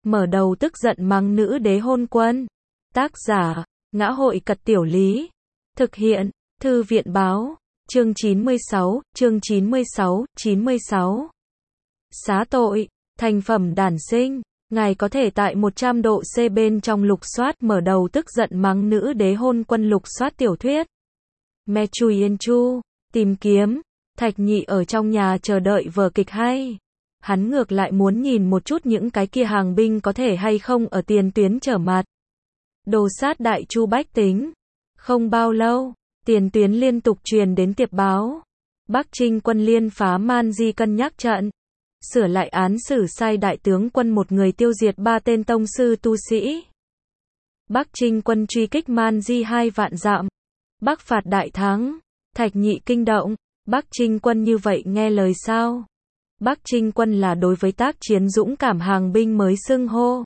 mở đầu tức giận mắng nữ đế hôn quân. Tác giả, Ngã hội Cật Tiểu Lý. Thực hiện, Thư viện Báo. Chương 96. Xá tội, thành phẩm đản sinh. Ngài có thể tại 100 độ C bên trong lục soát mở đầu tức giận mắng nữ đế hôn quân lục soát tiểu thuyết. Me Chui Yên Chu, tìm kiếm. Thạch Nhị ở trong nhà chờ đợi vở kịch hay. Hắn ngược lại muốn nhìn một chút những cái kia hàng binh có thể hay không ở tiền tuyến trở mặt. Đồ sát đại chu bách tính. Không bao lâu, tiền tuyến liên tục truyền đến tiệp báo. Bắc Trinh quân liên phá Man Di cân nhắc trận. Sửa lại án xử sai đại tướng quân một người tiêu diệt 3 tên tông sư tu sĩ. Bắc Trinh quân truy kích Man Di 2 vạn dặm. Bắc phạt đại thắng. Thạch Nhị kinh động. Bắc Trinh quân như vậy nghe lời sao? Bắc Trinh quân là đối với tác chiến dũng cảm hàng binh mới xưng hô.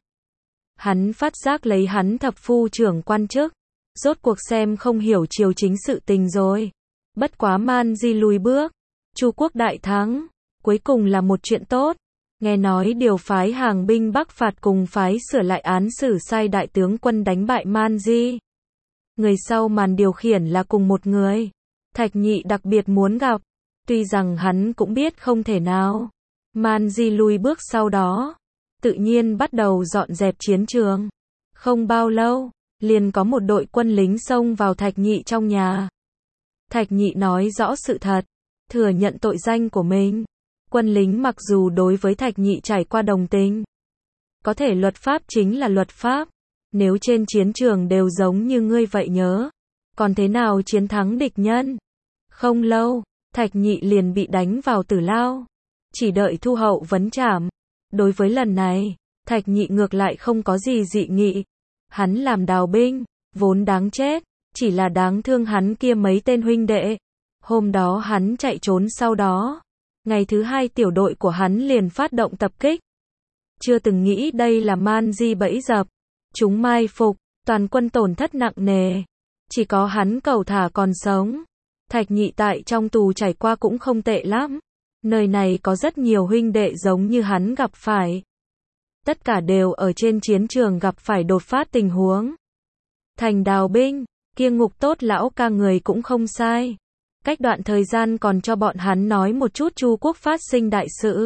Hắn phát giác lấy hắn thập phu trưởng quan chức. Rốt cuộc xem không hiểu triều chính sự tình rồi. Bất quá Man Di lùi bước. Chu quốc đại thắng. Cuối cùng là một chuyện tốt. Nghe nói điều phái hàng binh Bắc phạt cùng phái sửa lại án xử sai đại tướng quân đánh bại Man Di. Người sau màn điều khiển là cùng một người. Thạch Nhị đặc biệt muốn gặp. Tuy rằng hắn cũng biết không thể nào. Man Di lùi bước sau đó. Tự nhiên bắt đầu dọn dẹp chiến trường. Không bao lâu, liền có một đội quân lính xông vào Thạch Nhị trong nhà. Thạch Nhị nói rõ sự thật. Thừa nhận tội danh của mình. Quân lính mặc dù đối với Thạch Nhị trải qua đồng tình. Có thể luật pháp chính là luật pháp. Nếu trên chiến trường đều giống như ngươi vậy nhớ. Còn thế nào chiến thắng địch nhân? Không lâu, Thạch Nhị liền bị đánh vào tử lao. Chỉ đợi thu hậu vấn trảm. Đối với lần này, Thạch Nhị ngược lại không có gì dị nghị. Hắn làm đào binh, vốn đáng chết. Chỉ là đáng thương hắn kia mấy tên huynh đệ. Hôm đó hắn chạy trốn sau đó. Ngày thứ 2 tiểu đội của hắn liền phát động tập kích. Chưa từng nghĩ đây là Man Di bẫy dập. Chúng mai phục, toàn quân tổn thất nặng nề. Chỉ có hắn cẩu thả còn sống. Thạch Nhị tại trong tù trải qua cũng không tệ lắm. Nơi này có rất nhiều huynh đệ giống như hắn gặp phải. Tất cả đều ở trên chiến trường gặp phải đột phát tình huống. Thành đào binh, kia ngục tốt lão ca người cũng không sai. Cách đoạn thời gian còn cho bọn hắn nói một chút Chu quốc phát sinh đại sự.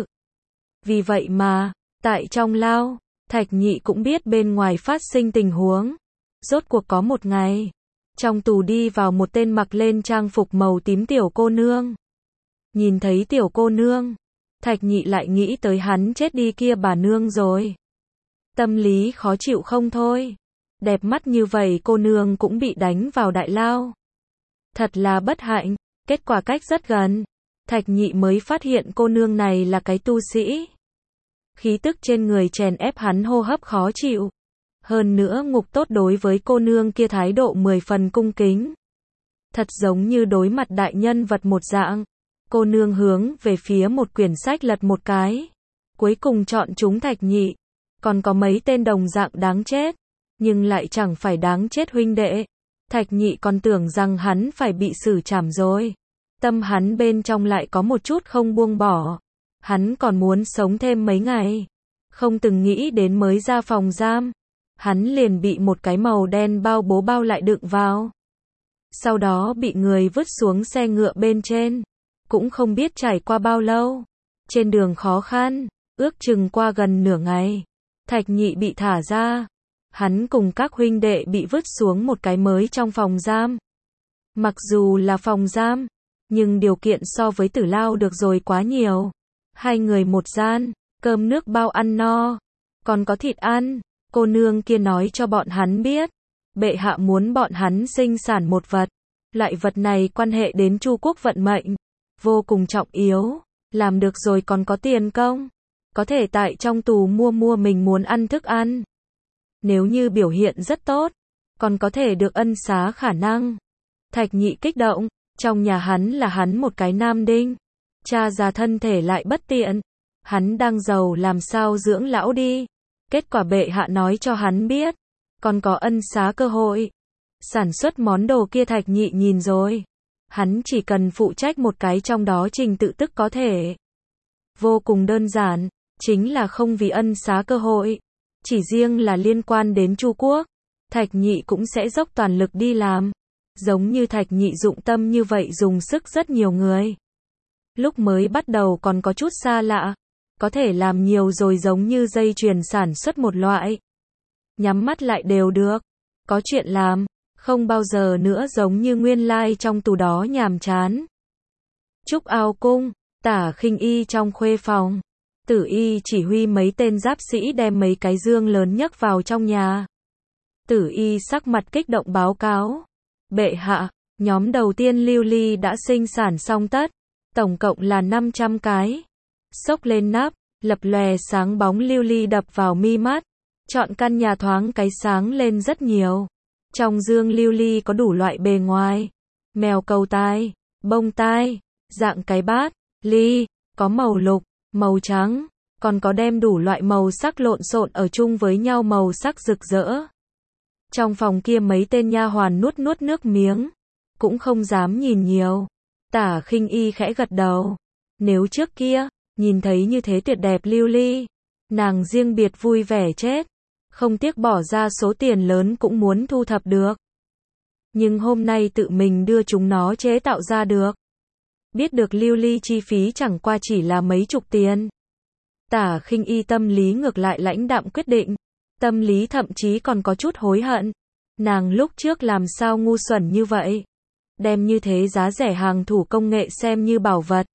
Vì vậy mà, tại trong lao, Thạch Nhị cũng biết bên ngoài phát sinh tình huống. Rốt cuộc có một ngày, trong tù đi vào một tên mặc lên trang phục màu tím tiểu cô nương. Nhìn thấy tiểu cô nương, Thạch Nhị lại nghĩ tới hắn chết đi kia bà nương rồi. Tâm lý khó chịu không thôi. Đẹp mắt như vậy cô nương cũng bị đánh vào đại lao. Thật là bất hạnh, kết quả cách rất gần. Thạch Nhị mới phát hiện cô nương này là cái tu sĩ. Khí tức trên người chèn ép hắn hô hấp khó chịu. Hơn nữa ngục tốt đối với cô nương kia thái độ 10 phần cung kính. Thật giống như đối mặt đại nhân vật một dạng. Cô nương hướng về phía một quyển sách lật một cái. Cuối cùng chọn chúng Thạch Nhị. Còn có mấy tên đồng dạng đáng chết. Nhưng lại chẳng phải đáng chết huynh đệ. Thạch Nhị còn tưởng rằng hắn phải bị xử trảm rồi. Tâm hắn bên trong lại có một chút không buông bỏ. Hắn còn muốn sống thêm mấy ngày. Không từng nghĩ đến mới ra phòng giam. Hắn liền bị một cái màu đen bao bố bao lại đựng vào. Sau đó bị người vứt xuống xe ngựa bên trên. Cũng không biết trải qua bao lâu. Trên đường khó khăn, ước chừng qua gần nửa ngày. Thạch Nhị bị thả ra. Hắn cùng các huynh đệ bị vứt xuống một cái mới trong phòng giam. Mặc dù là phòng giam, nhưng điều kiện so với tử lao được rồi quá nhiều. 2 người một gian, cơm nước bao ăn no. Còn có thịt ăn. Cô nương kia nói cho bọn hắn biết. Bệ hạ muốn bọn hắn sinh sản một vật. Loại vật này quan hệ đến Chu quốc vận mệnh. Vô cùng trọng yếu. Làm được rồi còn có tiền công. Có thể tại trong tù mua mình muốn ăn thức ăn. Nếu như biểu hiện rất tốt, còn có thể được ân xá khả năng. Thạch Nhị kích động. Trong nhà hắn là hắn một cái nam đinh. Cha già thân thể lại bất tiện. Hắn đang giàu làm sao dưỡng lão đi. Kết quả bệ hạ nói cho hắn biết. Còn có ân xá cơ hội. Sản xuất món đồ kia Thạch Nhị nhìn rồi. Hắn chỉ cần phụ trách một cái trong đó trình tự tức có thể. Vô cùng đơn giản. Chính là không vì ân xá cơ hội. Chỉ riêng là liên quan đến Chu Quốc, Thạch Nhị cũng sẽ dốc toàn lực đi làm. Giống như Thạch Nhị dụng tâm như vậy dùng sức rất nhiều người. Lúc mới bắt đầu còn có chút xa lạ, có thể làm nhiều rồi giống như dây chuyền sản xuất một loại. Nhắm mắt lại đều được, có chuyện làm, không bao giờ nữa giống như nguyên lai trong tù đó nhàm chán. Trúc Ao Cung, Tả Khinh Y trong khuê phòng. Tử Y chỉ huy mấy tên giáp sĩ đem mấy cái dương lớn nhấc vào trong nhà. Tử Y sắc mặt kích động báo cáo. Bệ hạ, nhóm đầu tiên lưu ly đã sinh sản xong tất. Tổng cộng là 500 cái. Xốc lên nắp, lập lòe sáng bóng lưu ly đập vào mi mắt. Chọn căn nhà thoáng cái sáng lên rất nhiều. Trong dương lưu ly có đủ loại bề ngoài. Mèo cầu tai, bông tai, dạng cái bát, ly, có màu lục, màu trắng, còn có đem đủ loại màu sắc lộn xộn ở chung với nhau màu sắc rực rỡ. Trong phòng kia mấy tên nha hoàn nuốt nuốt nước miếng, cũng không dám nhìn nhiều. Tả Khinh Y khẽ gật đầu. Nếu trước kia, nhìn thấy như thế tuyệt đẹp lưu ly, nàng riêng biệt vui vẻ chết, không tiếc bỏ ra số tiền lớn cũng muốn thu thập được. Nhưng hôm nay tự mình đưa chúng nó chế tạo ra được. Biết được lưu ly chi phí chẳng qua chỉ là mấy chục tiền. Tả Khinh Y tâm lý ngược lại lãnh đạm quyết định. Tâm lý thậm chí còn có chút hối hận. Nàng lúc trước làm sao ngu xuẩn như vậy. Đem như thế giá rẻ hàng thủ công nghệ xem như bảo vật.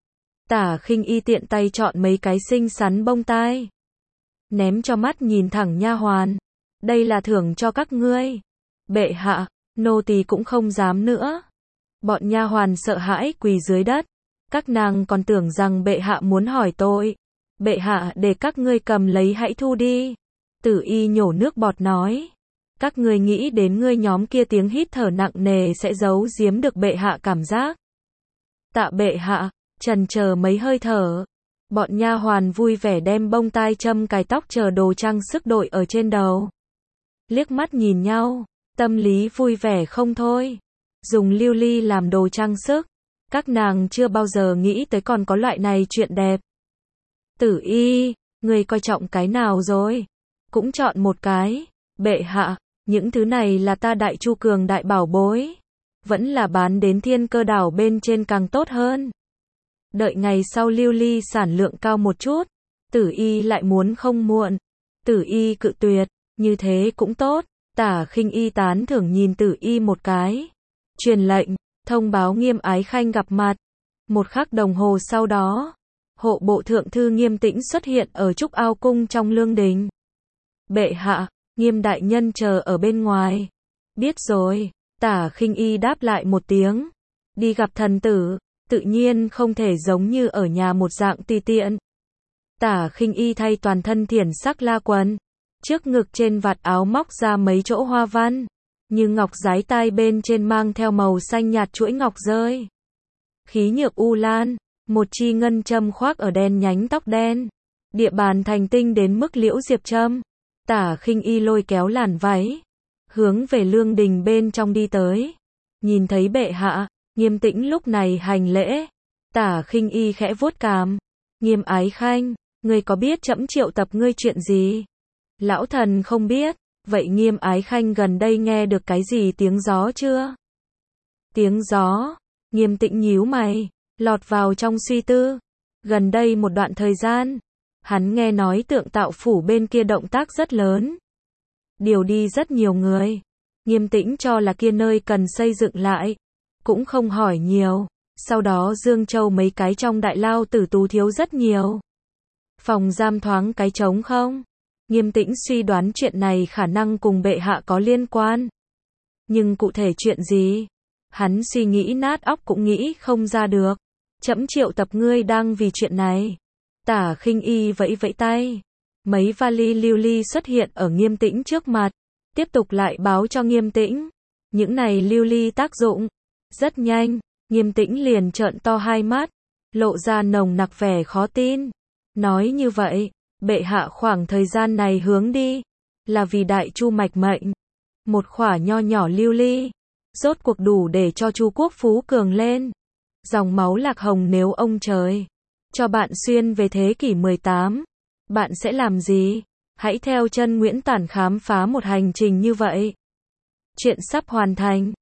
Tả Khinh Y tiện tay chọn mấy cái xinh xắn bông tai. Ném cho mắt nhìn thẳng nha hoàn. Đây là thưởng cho các ngươi. Bệ hạ, nô tỳ cũng không dám nữa. Bọn nha hoàn sợ hãi quỳ dưới đất. Các nàng còn tưởng rằng bệ hạ muốn hỏi tội. Bệ hạ để các ngươi cầm lấy hãy thu đi. Tử Y nhổ nước bọt nói. Các ngươi nghĩ đến ngươi nhóm kia tiếng hít thở nặng nề sẽ giấu giếm được bệ hạ cảm giác. Tạ bệ hạ, chần chờ mấy hơi thở. Bọn nha hoàn vui vẻ đem bông tai châm cài tóc chờ đồ trang sức đội ở trên đầu. Liếc mắt nhìn nhau, tâm lý vui vẻ không thôi. Dùng lưu ly làm đồ trang sức. Các nàng chưa bao giờ nghĩ tới còn có loại này chuyện đẹp. Tử Y, người coi trọng cái nào rồi? Cũng chọn một cái. Bệ hạ, những thứ này là ta Đại Chu cường đại bảo bối. Vẫn là bán đến Thiên Cơ đảo bên trên càng tốt hơn. Đợi ngày sau lưu ly sản lượng cao một chút. Tử Y lại muốn không muộn. Tử Y cự tuyệt, như thế cũng tốt. Tả Khinh Y tán thưởng nhìn Tử Y một cái. Truyền lệnh, thông báo Nghiêm Ái Khanh gặp mặt. Một khắc đồng hồ sau đó, hộ bộ thượng thư Nghiêm Tĩnh xuất hiện ở Trúc Ao Cung trong lương đình. Bệ hạ, Nghiêm đại nhân chờ ở bên ngoài. Biết rồi, Tả Khinh Y đáp lại một tiếng. Đi gặp thần tử, tự nhiên không thể giống như ở nhà một dạng tùy tiện. Tả Khinh Y thay toàn thân thiển sắc la quần. Trước ngực trên vạt áo móc ra mấy chỗ hoa văn. Như ngọc dái tai bên trên mang theo màu xanh nhạt chuỗi ngọc rơi. Khí nhược u lan, một chi ngân châm khoác ở đen nhánh tóc đen. Địa bàn thành tinh đến mức liễu diệp châm. Tả Khinh Y lôi kéo làn váy, hướng về lương đình bên trong đi tới. Nhìn thấy bệ hạ, Nghiêm Tĩnh lúc này hành lễ. Tả Khinh Y khẽ vuốt cằm. Nghiêm Ái Khanh, ngươi có biết trẫm triệu tập ngươi chuyện gì? Lão thần không biết. Vậy Nghiêm Ái Khanh gần đây nghe được cái gì tiếng gió chưa? Tiếng gió? Nghiêm Tĩnh nhíu mày, lọt vào trong suy tư. Gần đây một đoạn thời gian, hắn nghe nói Tượng Tạo phủ bên kia động tác rất lớn. Điều đi rất nhiều người. Nghiêm Tĩnh cho là kia nơi cần xây dựng lại. Cũng không hỏi nhiều. Sau đó Dương Châu mấy cái trong đại lao tử tù thiếu rất nhiều. Phòng giam thoáng cái trống không? Nghiêm Tĩnh suy đoán chuyện này khả năng cùng bệ hạ có liên quan. Nhưng cụ thể chuyện gì? Hắn suy nghĩ nát óc cũng nghĩ không ra được. Trẫm triệu tập ngươi đang vì chuyện này. Tả Khinh Y vẫy vẫy tay. Mấy vali lưu ly xuất hiện ở Nghiêm Tĩnh trước mặt. Tiếp tục lại báo cho Nghiêm Tĩnh. Những này lưu ly tác dụng. Rất nhanh, Nghiêm Tĩnh liền trợn to hai mắt. Lộ ra nồng nặc vẻ khó tin. Nói như vậy, bệ hạ khoảng thời gian này hướng đi. Là vì Đại Chu mạch mệnh. Một khỏa nho nhỏ lưu ly. Rốt cuộc đủ để cho Chu quốc phú cường lên. Dòng máu lạc hồng nếu ông trời cho bạn xuyên về thế kỷ 18, bạn sẽ làm gì? Hãy theo chân Nguyễn Tản khám phá một hành trình như vậy. Chuyện sắp hoàn thành.